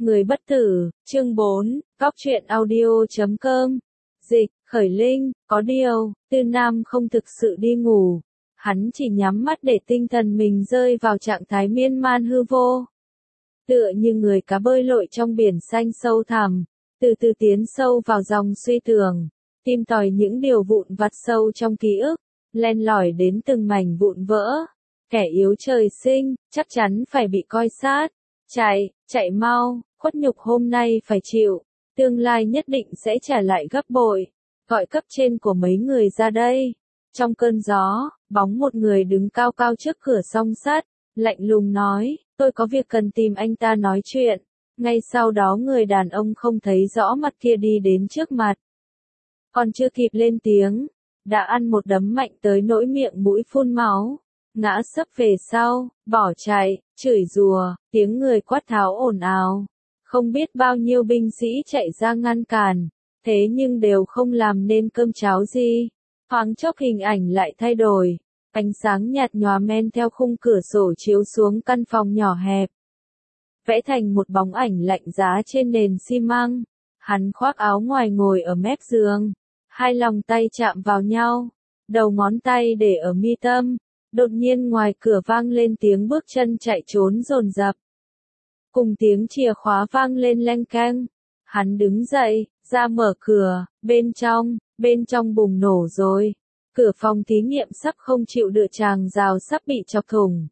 Người bất tử, chương 4, Góc truyện audio.com. Dịch, Khởi Linh, có điều, Tư Nam không thực sự đi ngủ. Hắn chỉ nhắm mắt để tinh thần mình rơi vào trạng thái miên man hư vô. Tựa như người cá bơi lội trong biển xanh sâu thẳm, từ từ tiến sâu vào dòng suy tưởng, tìm tòi những điều vụn vặt sâu trong ký ức, len lỏi đến từng mảnh vụn vỡ. Kẻ yếu trời sinh, chắc chắn phải bị coi sát. Chạy mau, khuất nhục hôm nay phải chịu, tương lai nhất định sẽ trả lại gấp bội. Gọi cấp trên của mấy người ra đây. Trong cơn gió, bóng một người đứng cao cao trước cửa song sắt, lạnh lùng nói, tôi có việc cần tìm anh ta nói chuyện. Ngay sau đó người đàn ông không thấy rõ mặt kia đi đến trước mặt. Còn chưa kịp lên tiếng, đã ăn một đấm mạnh tới nỗi miệng mũi phun máu. Ngã sấp về sau, bỏ chạy, chửi rủa, tiếng người quát tháo ồn ào. Không biết bao nhiêu binh sĩ chạy ra ngăn cản, thế nhưng đều không làm nên cơm cháo gì. Thoáng chốc hình ảnh lại thay đổi, ánh sáng nhạt nhòa men theo khung cửa sổ chiếu xuống căn phòng nhỏ hẹp. Vẽ thành một bóng ảnh lạnh giá trên nền xi măng. Hắn khoác áo ngoài ngồi ở mép giường, hai lòng tay chạm vào nhau, đầu ngón tay để ở mi tâm. Đột nhiên ngoài cửa vang lên tiếng bước chân chạy trốn dồn dập. Cùng tiếng chìa khóa vang lên leng keng. Hắn đứng dậy, ra mở cửa, bên trong bùng nổ rồi. Cửa phòng thí nghiệm sắp không chịu được tràng rào sắp bị chọc thủng.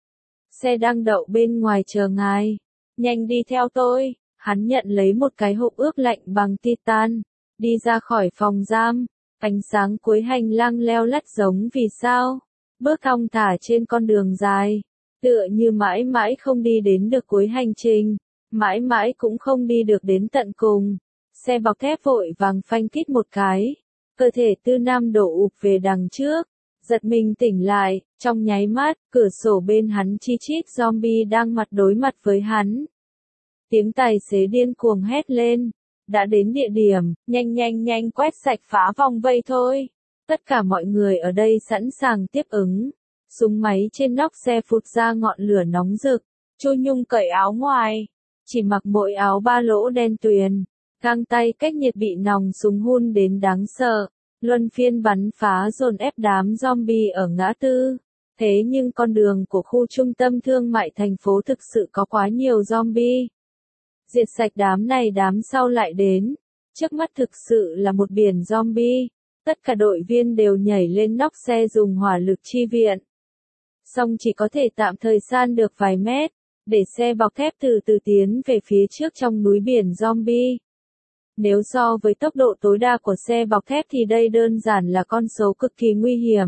Xe đang đậu bên ngoài chờ ngài. Nhanh đi theo tôi. Hắn nhận lấy một cái hộp ướp lạnh bằng titan. Đi ra khỏi phòng giam. Ánh sáng cuối hành lang leo lắt giống vì sao. Bước thong thả trên con đường dài, tựa như mãi mãi không đi đến được cuối hành trình, mãi mãi cũng không đi được đến tận cùng. Xe bọc thép vội vàng phanh kít một cái, cơ thể Tư Nam đổ ụp về đằng trước, giật mình tỉnh lại, trong nháy mắt, cửa sổ bên hắn chi chít zombie đang mặt đối mặt với hắn. Tiếng tài xế điên cuồng hét lên, đã đến địa điểm, nhanh quét sạch phá vòng vây thôi. Tất cả mọi người ở đây sẵn sàng tiếp ứng. Súng máy trên nóc xe phụt ra ngọn lửa nóng rực. Chu Nhung cởi áo ngoài, chỉ mặc mỗi áo ba lỗ đen tuyền. Găng tay cách nhiệt bị nòng súng hun đến đáng sợ. Luân phiên bắn phá dồn ép đám zombie ở ngã tư. Thế nhưng con đường của khu trung tâm thương mại thành phố thực sự có quá nhiều zombie. Diệt sạch đám này đám sau lại đến. Trước mắt thực sự là một biển zombie. Tất cả đội viên đều nhảy lên nóc xe dùng hỏa lực chi viện. Song chỉ có thể tạm thời san được vài mét, để xe bọc thép từ từ tiến về phía trước trong núi biển zombie. Nếu so với tốc độ tối đa của xe bọc thép thì đây đơn giản là con số cực kỳ nguy hiểm.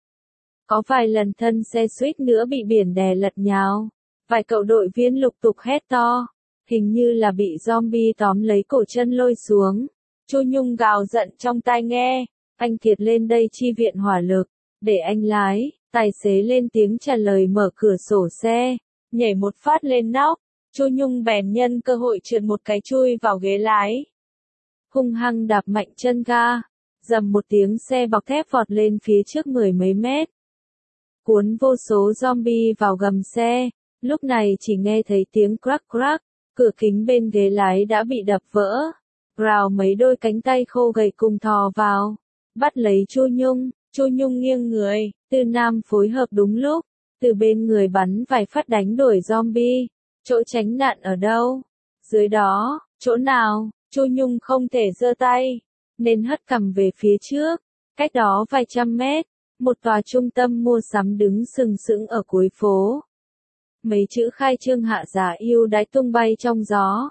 Có vài lần thân xe suýt nữa bị biển đè lật nhào. Vài cậu đội viên lục tục hét to, hình như là bị zombie tóm lấy cổ chân lôi xuống. Chu Nhung gào giận trong tai nghe. Anh Kiệt lên đây chi viện hỏa lực, để anh lái. Tài xế lên tiếng trả lời mở cửa sổ xe, nhảy một phát lên nóc. Chu Nhung bèn nhân cơ hội trượt một cái chui vào ghế lái. Hung hăng đạp mạnh chân ga, dầm một tiếng xe bọc thép vọt lên phía trước mười mấy mét. Cuốn vô số zombie vào gầm xe, lúc này chỉ nghe thấy tiếng crack, cửa kính bên ghế lái đã bị đập vỡ. Rào mấy đôi cánh tay khô gầy cùng thò vào. Bắt lấy Chu Nhung nghiêng người, Tư Nam phối hợp đúng lúc, từ bên người bắn vài phát đánh đuổi zombie. Chỗ tránh nạn ở đâu? Dưới đó, chỗ nào? Chu Nhung không thể giơ tay, nên hất cằm về phía trước. Cách đó vài trăm mét, một tòa trung tâm mua sắm đứng sừng sững ở cuối phố. Mấy chữ khai trương hạ giá ưu đãi tung bay trong gió.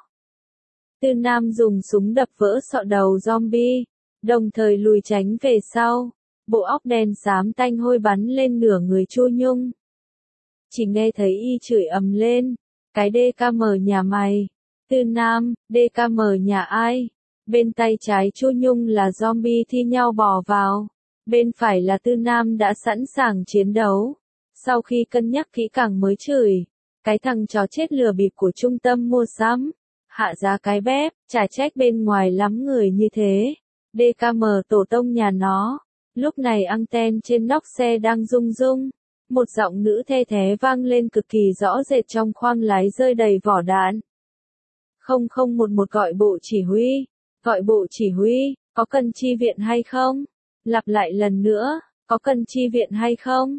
Tư Nam dùng súng đập vỡ sọ đầu zombie. Đồng thời lùi tránh về sau, bộ óc đen xám tanh hôi bắn lên nửa người Chu Nhung. Chỉ nghe thấy y chửi ầm lên, cái DKM nhà mày. Tư Nam, DKM nhà ai? Bên tay trái Chu Nhung là zombie thi nhau bò vào, bên phải là Tư Nam đã sẵn sàng chiến đấu. Sau khi cân nhắc kỹ càng mới chửi, cái thằng chó chết lừa bịp của trung tâm mua sắm, hạ giá cái bếp, chả trách bên ngoài lắm người như thế. DKM tổ tông nhà nó. Lúc này anten trên nóc xe đang rung rung. Một giọng nữ the thé vang lên cực kỳ rõ rệt trong khoang lái rơi đầy vỏ đạn. 0011 gọi bộ chỉ huy. Gọi bộ chỉ huy, có cần chi viện hay không? Lặp lại lần nữa, có cần chi viện hay không?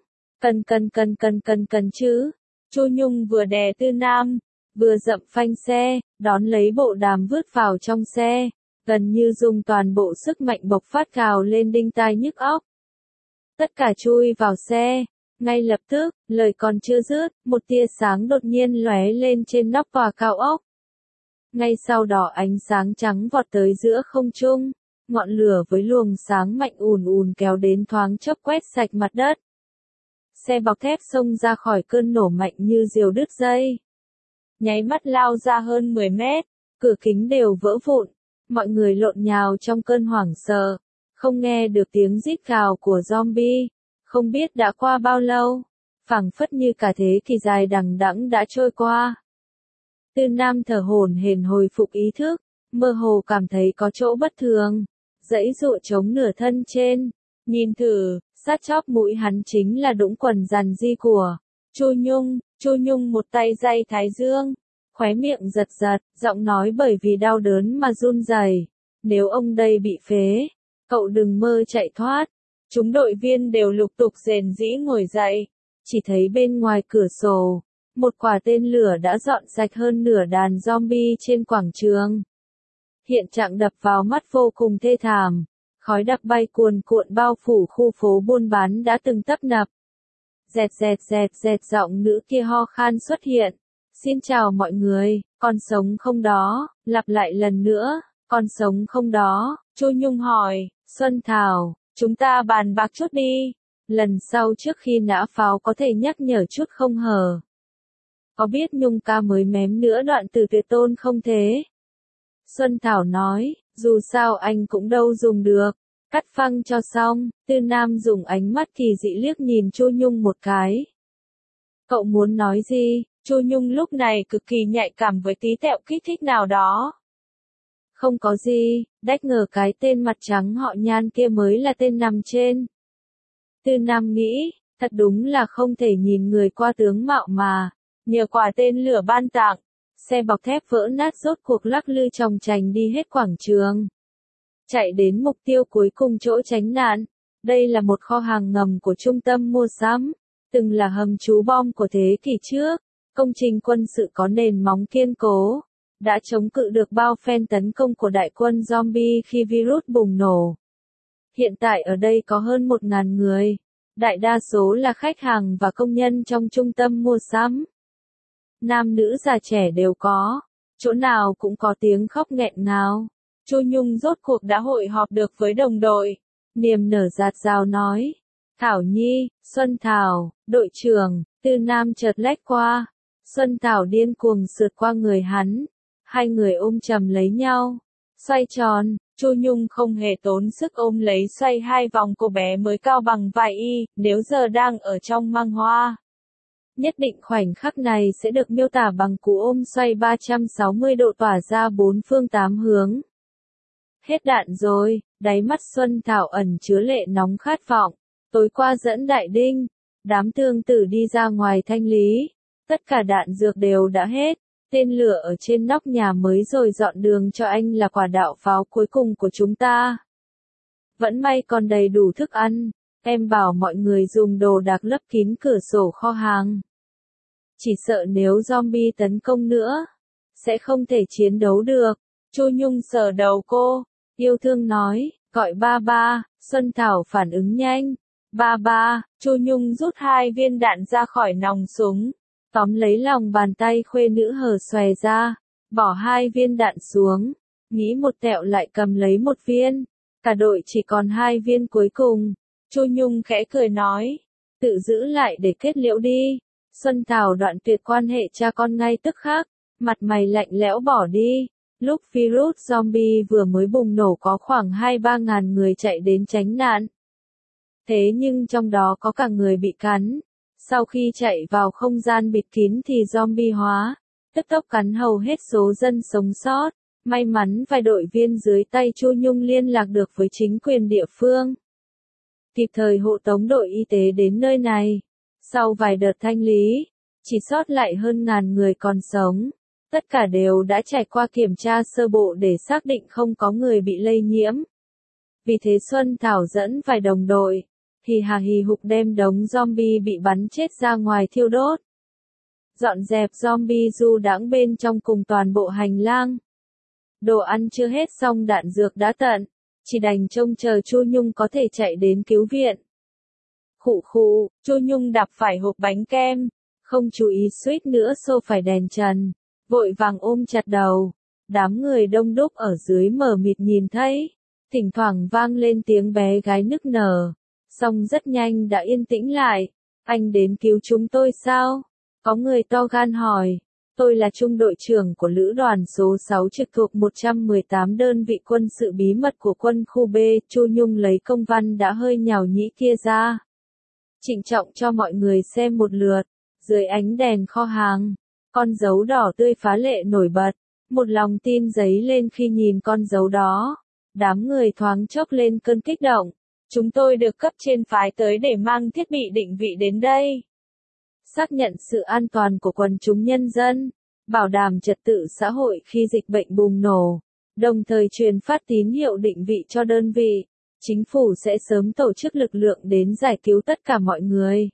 Cần chứ. Chu Nhung vừa đè Tư Nam, vừa dậm phanh xe, đón lấy bộ đàm vứt vào trong xe, gần như dùng toàn bộ sức mạnh bộc phát gào lên đinh tai nhức óc. Tất cả chui vào xe. Ngay lập tức, lời còn chưa dứt, một tia sáng đột nhiên lóe lên trên nóc tòa cao ốc. Ngay sau đó ánh sáng trắng vọt tới giữa không trung, ngọn lửa với luồng sáng mạnh ùn ùn kéo đến thoáng chốc quét sạch mặt đất. Xe bọc thép xông ra khỏi cơn nổ mạnh như diều đứt dây. Nháy mắt lao ra hơn 10 mét, cửa kính đều vỡ vụn, mọi người lộn nhào trong cơn hoảng sợ, không nghe được tiếng rít gào của zombie, không biết đã qua bao lâu, phảng phất như cả thế kỷ dài đằng đẵng đã trôi qua. Tư Nam thở hổn hển hồi phục ý thức, mơ hồ cảm thấy có chỗ bất thường, giãy giụa chống nửa thân trên, nhìn thử, sát chóp mũi hắn chính là đũng quần rằn di của Chu Nhung một tay day thái dương, khóe miệng giật giật, giọng nói bởi vì đau đớn mà run rẩy. Nếu ông đây bị phế, cậu đừng mơ chạy thoát. Chúng đội viên đều lục tục rền rĩ ngồi dậy, chỉ thấy bên ngoài cửa sổ, một quả tên lửa đã dọn sạch hơn nửa đàn zombie trên quảng trường. Hiện trạng đập vào mắt vô cùng thê thảm, khói đặc bay cuồn cuộn bao phủ khu phố buôn bán đã từng tấp nập. Dẹt giọng nữ kia ho khan xuất hiện. Xin chào mọi người, còn sống không đó? Lặp lại lần nữa, còn sống không đó? Chu Nhung hỏi, Xuân Thảo, chúng ta bàn bạc chút đi. Lần sau trước khi nã pháo có thể nhắc nhở chút không hờ? Có biết Nhung ca mới mém nữa đoạn từ tuyệt tôn không thế? Xuân Thảo nói, dù sao anh cũng đâu dùng được. Cắt phăng cho xong, Tư Nam dùng ánh mắt kỳ dị liếc nhìn Chu Nhung một cái. Cậu muốn nói gì? Chu Nhung lúc này cực kỳ nhạy cảm với tí tẹo kích thích nào đó. Không có gì, đách ngờ cái tên mặt trắng họ Nhan kia mới là tên nằm trên. Tư Nam nghĩ, thật đúng là không thể nhìn người qua tướng mạo mà. Nhờ quả tên lửa ban tặng, xe bọc thép vỡ nát rốt cuộc lắc lư chòng chành đi hết quảng trường. Chạy đến mục tiêu cuối cùng chỗ tránh nạn. Đây là một kho hàng ngầm của trung tâm mua sắm, từng là hầm trú bom của thế kỷ trước. Công trình quân sự có nền móng kiên cố, đã chống cự được bao phen tấn công của đại quân zombie khi virus bùng nổ. Hiện tại ở đây có hơn 1.000 người, đại đa số là khách hàng và công nhân trong trung tâm mua sắm. Nam nữ già trẻ đều có, chỗ nào cũng có tiếng khóc nghẹn ngào. Chu Nhung rốt cuộc đã hội họp được với đồng đội, niềm nở rạt rào nói, Thảo Nhi, Xuân Thảo, đội trưởng. Tư Nam chợt lách qua, Xuân Thảo điên cuồng sượt qua người hắn, hai người ôm chầm lấy nhau, xoay tròn. Chu Nhung không hề tốn sức ôm lấy xoay hai vòng cô bé mới cao bằng vài y, nếu giờ đang ở trong mang hoa. Nhất định khoảnh khắc này sẽ được miêu tả bằng cú ôm xoay 360 độ tỏa ra bốn phương tám hướng. Hết đạn rồi, đáy mắt Xuân Thảo ẩn chứa lệ nóng khát vọng. Tối qua dẫn Đại Đinh, đám thương tử đi ra ngoài thanh lý. Tất cả đạn dược đều đã hết. Tên lửa ở trên nóc nhà mới rồi dọn đường cho anh là quả đạo pháo cuối cùng của chúng ta. Vẫn may còn đầy đủ thức ăn. Em bảo mọi người dùng đồ đạc lấp kín cửa sổ kho hàng. Chỉ sợ nếu zombie tấn công nữa, sẽ không thể chiến đấu được. Chu Nhung sờ đầu cô, yêu thương nói, gọi ba ba. Xuân Thảo phản ứng nhanh. Ba ba. Chu Nhung rút 2 viên đạn ra khỏi nòng súng, tóm lấy lòng bàn tay khuê nữ hở xòe ra, bỏ 2 viên đạn xuống, nghĩ một tẹo lại cầm lấy 1 viên. Cả đội chỉ còn 2 viên cuối cùng. Chu Nhung khẽ cười nói, tự giữ lại để kết liễu đi. Xuân Thảo đoạn tuyệt quan hệ cha con ngay tức khắc, mặt mày lạnh lẽo bỏ đi. Lúc virus zombie vừa mới bùng nổ có khoảng 2-3 ngàn người chạy đến tránh nạn. Thế nhưng trong đó có cả người bị cắn. Sau khi chạy vào không gian bịt kín thì zombie hóa, tức tốc cắn hầu hết số dân sống sót. May mắn vài đội viên dưới tay Chu Nhung liên lạc được với chính quyền địa phương, kịp thời hộ tống đội y tế đến nơi này. Sau vài đợt thanh lý, chỉ sót lại hơn 1000 người còn sống. Tất cả đều đã trải qua kiểm tra sơ bộ để xác định không có người bị lây nhiễm. Vì thế Xuân Thảo dẫn vài đồng đội, hì hà hì hục đem đống zombie bị bắn chết ra ngoài thiêu đốt. Dọn dẹp zombie du đãng bên trong cùng toàn bộ hành lang. Đồ ăn chưa hết xong đạn dược đã tận, chỉ đành trông chờ Chu Nhung có thể chạy đến cứu viện. Khụ khụ, Chu Nhung đạp phải hộp bánh kem, không chú ý suýt nữa xô phải đèn trần, vội vàng ôm chặt đầu. Đám người đông đúc ở dưới mờ mịt nhìn thấy, thỉnh thoảng vang lên tiếng bé gái nức nở, song rất nhanh đã yên tĩnh lại. Anh đến cứu chúng tôi sao? Có người to gan hỏi. Tôi là trung đội trưởng của lữ đoàn số 6 trực thuộc 118 đơn vị quân sự bí mật của quân khu B. Chu Nhung lấy công văn đã hơi nhàu nhĩ kia ra, trịnh trọng cho mọi người xem một lượt. Dưới ánh đèn kho hàng, con dấu đỏ tươi phá lệ nổi bật, một lòng tin dấy lên khi nhìn con dấu đó. Đám người thoáng chốc lên cơn kích động. Chúng tôi được cấp trên phái tới để mang thiết bị định vị đến đây, xác nhận sự an toàn của quần chúng nhân dân, bảo đảm trật tự xã hội khi dịch bệnh bùng nổ, đồng thời truyền phát tín hiệu định vị cho đơn vị. Chính phủ sẽ sớm tổ chức lực lượng đến giải cứu tất cả mọi người.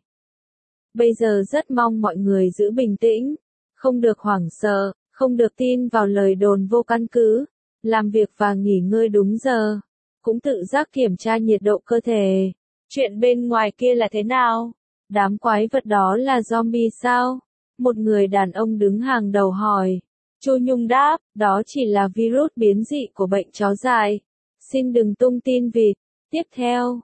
Bây giờ rất mong mọi người giữ bình tĩnh, không được hoảng sợ, không được tin vào lời đồn vô căn cứ, làm việc và nghỉ ngơi đúng giờ, cũng tự giác kiểm tra nhiệt độ cơ thể. Chuyện bên ngoài kia là thế nào? Đám quái vật đó là zombie sao? Một người đàn ông đứng hàng đầu hỏi. Chu Nhung đáp, đó chỉ là virus biến dị của bệnh chó dại. Xin đừng tung tin vịt. Tiếp theo,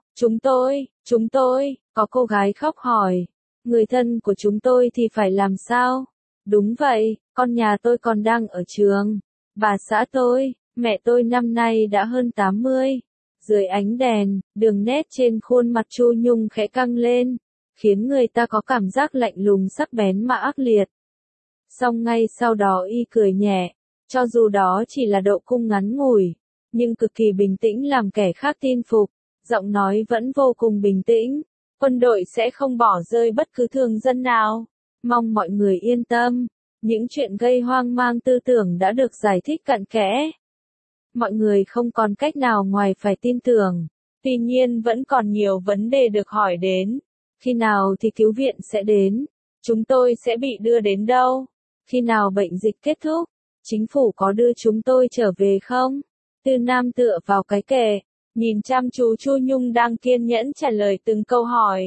chúng tôi, có cô gái khóc hỏi. Người thân của chúng tôi thì phải làm sao? Đúng vậy, con nhà tôi còn đang ở trường. Bà xã tôi, mẹ tôi năm nay đã hơn 80. Dưới ánh đèn, đường nét trên khuôn mặt Chu Nhung khẽ căng lên, khiến người ta có cảm giác lạnh lùng sắc bén mà ác liệt. Song ngay sau đó y cười nhẹ, cho dù đó chỉ là độ cung ngắn ngủi, nhưng cực kỳ bình tĩnh làm kẻ khác tin phục, giọng nói vẫn vô cùng bình tĩnh. Quân đội sẽ không bỏ rơi bất cứ thường dân nào. Mong mọi người yên tâm, những chuyện gây hoang mang tư tưởng đã được giải thích cặn kẽ. Mọi người không còn cách nào ngoài phải tin tưởng. Tuy nhiên vẫn còn nhiều vấn đề được hỏi đến. Khi nào thì cứu viện sẽ đến? Chúng tôi sẽ bị đưa đến đâu? Khi nào bệnh dịch kết thúc? Chính phủ có đưa chúng tôi trở về không? Tư Nam tựa vào cái kệ, nhìn chăm chú Chu Nhung đang kiên nhẫn trả lời từng câu hỏi.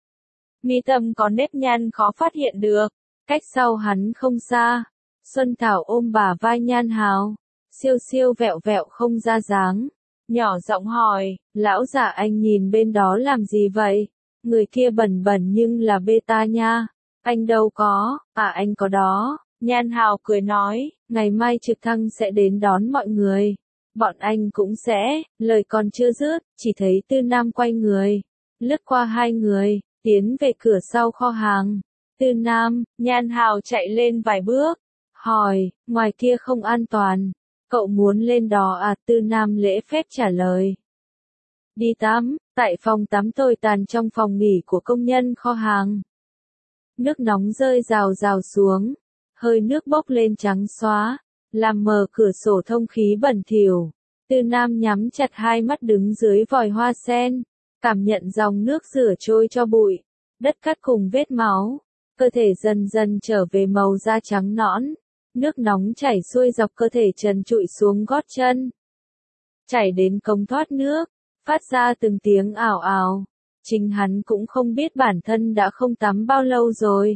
Mi tâm có nếp nhăn khó phát hiện được. Cách sau hắn không xa. Xuân Thảo ôm bả vai Nhan Hào, siêu siêu vẹo vẹo không ra dáng, nhỏ giọng hỏi, lão già anh nhìn bên đó làm gì vậy? Người kia bẩn bẩn nhưng là beta nha. Anh đâu có, anh có đó. Nhan Hào cười nói, ngày mai trực thăng sẽ đến đón mọi người. Bọn anh cũng sẽ, lời còn chưa dứt, chỉ thấy Tư Nam quay người, lướt qua hai người, tiến về cửa sau kho hàng. Tư Nam, Nhan Hào chạy lên vài bước, hỏi, ngoài kia không an toàn, cậu muốn lên đó à? Tư Nam lễ phép trả lời. Đi tắm, tại phòng tắm tồi tàn trong phòng nghỉ của công nhân kho hàng. Nước nóng rơi rào rào xuống, hơi nước bốc lên trắng xóa, làm mờ cửa sổ thông khí bẩn thỉu. Tư Nam nhắm chặt hai mắt đứng dưới vòi hoa sen, cảm nhận dòng nước rửa trôi cho bụi, đất cát cùng vết máu, cơ thể dần dần trở về màu da trắng nõn, nước nóng chảy xuôi dọc cơ thể trần trụi xuống gót chân, chảy đến cống thoát nước, phát ra từng tiếng ảo ảo. Chính hắn cũng không biết bản thân đã không tắm bao lâu rồi.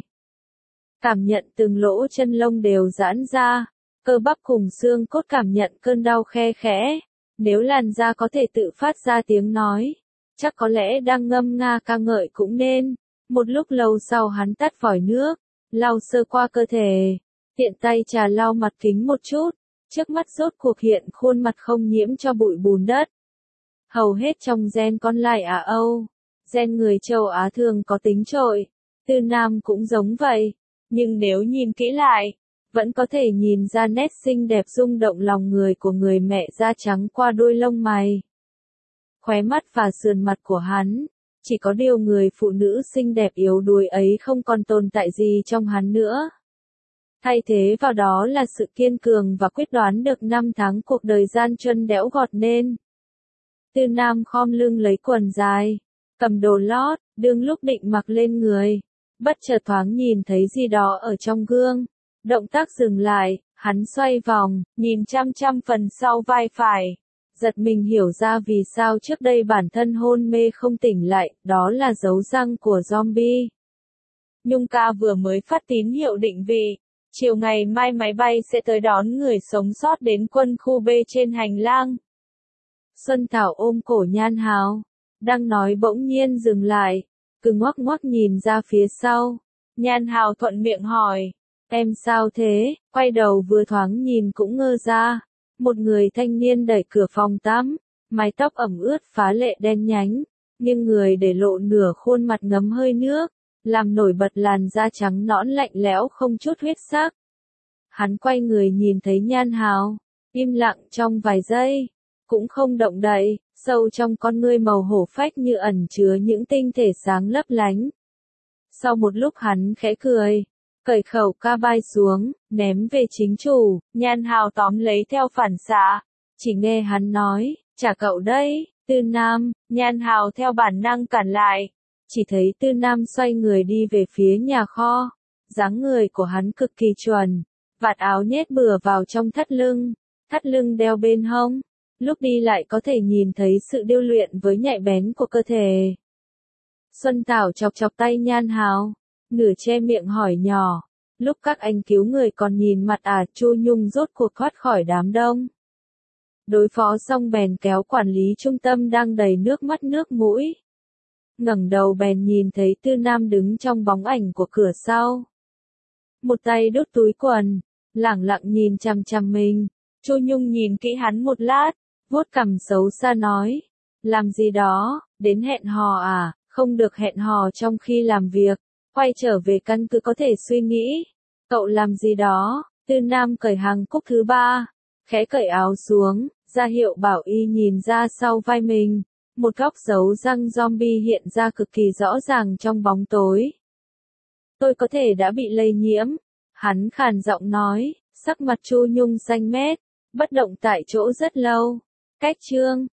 Cảm nhận từng lỗ chân lông đều giãn ra, cơ bắp cùng xương cốt cảm nhận cơn đau khe khẽ. Nếu làn da có thể tự phát ra tiếng nói, chắc có lẽ đang ngâm nga ca ngợi cũng nên. Một lúc lâu sau hắn tắt vòi nước, lau sơ qua cơ thể, tiện tay trà lau mặt kính một chút, trước mắt rốt cuộc hiện khuôn mặt không nhiễm cho bụi bùn đất. Hầu hết trong gen con lai Á Âu, gen người châu Á thường có tính trội, Tư Nam cũng giống vậy, nhưng nếu nhìn kỹ lại, vẫn có thể nhìn ra nét xinh đẹp rung động lòng người của người mẹ da trắng qua đôi lông mày, khóe mắt và sườn mặt của hắn. Chỉ có điều người phụ nữ xinh đẹp yếu đuối ấy không còn tồn tại gì trong hắn nữa. Thay thế vào đó là sự kiên cường và quyết đoán được năm tháng cuộc đời gian truân đẽo gọt nên. Tư Nam khom lưng lấy quần dài, cầm đồ lót, đương lúc định mặc lên người. Bất chợt thoáng nhìn thấy gì đó ở trong gương. Động tác dừng lại, hắn xoay vòng, nhìn chăm chăm phần sau vai phải. Giật mình hiểu ra vì sao trước đây bản thân hôn mê không tỉnh lại, đó là dấu răng của zombie. Nhung ca vừa mới phát tín hiệu định vị. Chiều ngày mai máy bay sẽ tới đón người sống sót đến quân khu B trên hành lang. Xuân Thảo ôm cổ Nhan Hào, đang nói bỗng nhiên dừng lại, cứ ngoắc ngoắc nhìn ra phía sau. Nhan Hào thuận miệng hỏi, em sao thế? Quay đầu vừa thoáng nhìn cũng ngơ ra. Một người thanh niên đẩy cửa phòng tắm, mái tóc ẩm ướt phá lệ đen nhánh, nhưng người để lộ nửa khuôn mặt ngấm hơi nước, làm nổi bật làn da trắng nõn lạnh lẽo không chút huyết sắc. Hắn quay người nhìn thấy Nhan Hào, im lặng trong vài giây, cũng không động đậy, sâu trong con ngươi màu hổ phách như ẩn chứa những tinh thể sáng lấp lánh. Sau một lúc hắn khẽ cười, cởi khẩu ca bay xuống, ném về chính chủ. Nhan Hào tóm lấy theo phản xạ, chỉ nghe hắn nói, trả cậu đây, Tư Nam. Nhan Hào theo bản năng cản lại, chỉ thấy Tư Nam xoay người đi về phía nhà kho. Dáng người của hắn cực kỳ chuẩn, vạt áo nhét bừa vào trong thắt lưng đeo bên hông, lúc đi lại có thể nhìn thấy sự điêu luyện với nhạy bén của cơ thể. Xuân Thảo chọc chọc tay Nhan Hào, nửa che miệng hỏi nhỏ, lúc các anh cứu người còn nhìn mặt à? Chu Nhung rốt cuộc thoát khỏi đám đông. Đối phó xong bèn kéo quản lý trung tâm đang đầy nước mắt nước mũi. Ngẩng đầu bèn nhìn thấy Tư Nam đứng trong bóng ảnh của cửa sau. Một tay đút túi quần, lẳng lặng nhìn chằm chằm mình. Chu Nhung nhìn kỹ hắn một lát, vuốt cằm xấu xa nói, làm gì đó, đến hẹn hò à? Không được hẹn hò trong khi làm việc, quay trở về căn cứ có thể suy nghĩ. Cậu làm gì đó? Tư Nam cởi hàng cúc thứ 3, khẽ cởi áo xuống, ra hiệu bảo y nhìn ra sau vai mình. Một góc dấu răng zombie hiện ra cực kỳ rõ ràng trong bóng tối. Tôi có thể đã bị lây nhiễm. Hắn khàn giọng nói, sắc mặt Chu Nhung xanh mét, bất động tại chỗ rất lâu. Cách chương